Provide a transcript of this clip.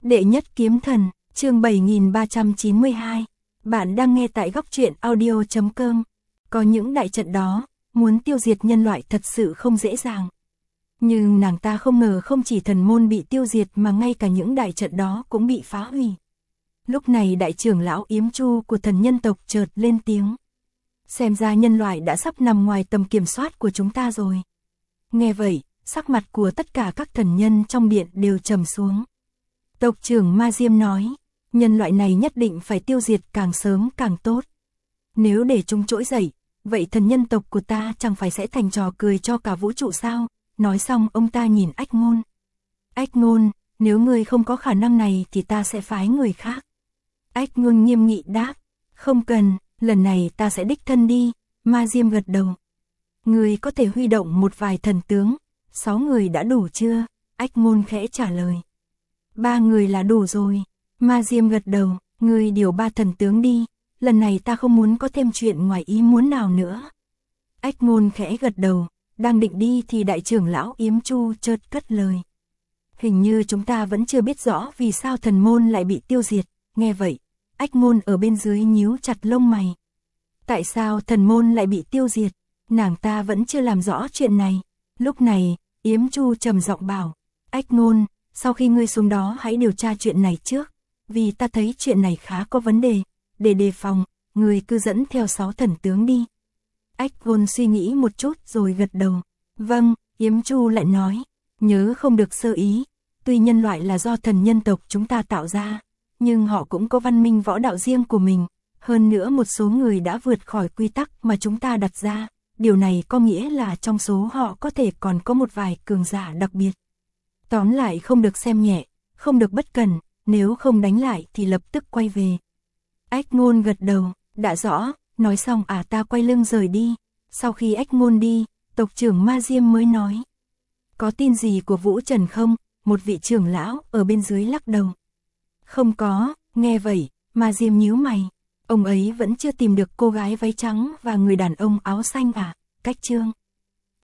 Đệ nhất kiếm thần, chương 7392. Bạn đang nghe tại góc truyện audio.com. Có những đại trận đó, muốn tiêu diệt nhân loại thật sự không dễ dàng. Nhưng nàng ta không ngờ không chỉ thần môn bị tiêu diệt mà ngay cả những đại trận đó cũng bị phá hủy. Lúc này đại trưởng lão Yếm Chu của thần nhân tộc chợt lên tiếng. Xem ra nhân loại đã sắp nằm ngoài tầm kiểm soát của chúng ta rồi. Nghe vậy, sắc mặt của tất cả các thần nhân trong điện đều trầm xuống. Tộc trưởng Ma Diêm nói, nhân loại này nhất định phải tiêu diệt càng sớm càng tốt. Nếu để chúng trỗi dậy, vậy thần nhân tộc của ta chẳng phải sẽ thành trò cười cho cả vũ trụ sao? Nói xong ông ta nhìn Ách Ngôn. Ách Ngôn, nếu ngươi không có khả năng này thì ta sẽ phái người khác. Ách Ngôn nghiêm nghị đáp, không cần, lần này ta sẽ đích thân đi. Ma Diêm gật đầu. Ngươi có thể huy động một vài thần tướng, 6 người đã đủ chưa? Ách Ngôn khẽ trả lời. 3 người là đủ rồi. Ma Diêm gật đầu, ngươi điều 3 thần tướng đi, lần này ta không muốn có thêm chuyện ngoài ý muốn nào nữa. Ách Ngôn khẽ gật đầu, đang định đi thì đại trưởng lão Yếm Chu chợt cất lời. Hình như chúng ta vẫn chưa biết rõ vì sao thần môn lại bị tiêu diệt. Nghe vậy, Ách Ngôn ở bên dưới nhíu chặt lông mày. Tại sao thần môn lại bị tiêu diệt? Nàng ta vẫn chưa làm rõ chuyện này. Lúc này, Yếm Chu trầm giọng bảo, Ách Ngôn, sau khi ngươi xuống đó hãy điều tra chuyện này trước, vì ta thấy chuyện này khá có vấn đề, để đề phòng, ngươi cứ dẫn theo 6 thần tướng đi. Ách Ngôn suy nghĩ một chút rồi gật đầu. Vâng, Yếm Chu lại nói, nhớ không được sơ ý, tuy nhân loại là do thần nhân tộc chúng ta tạo ra, nhưng họ cũng có văn minh võ đạo riêng của mình, hơn nữa một số người đã vượt khỏi quy tắc mà chúng ta đặt ra, điều này có nghĩa là trong số họ có thể còn có một vài cường giả đặc biệt. Tóm lại không được xem nhẹ, không được bất cẩn, nếu không đánh lại thì lập tức quay về. Ách Ngôn gật đầu, đã rõ, nói xong ta quay lưng rời đi. Sau khi Ách Ngôn đi, tộc trưởng Ma Diêm mới nói. Có tin gì của Vũ Trần không? Một vị trưởng lão ở bên dưới lắc đầu. Không có, nghe vậy, Ma Diêm nhíu mày. Ông ấy vẫn chưa tìm được cô gái váy trắng và người đàn ông áo xanh à? Cách chương.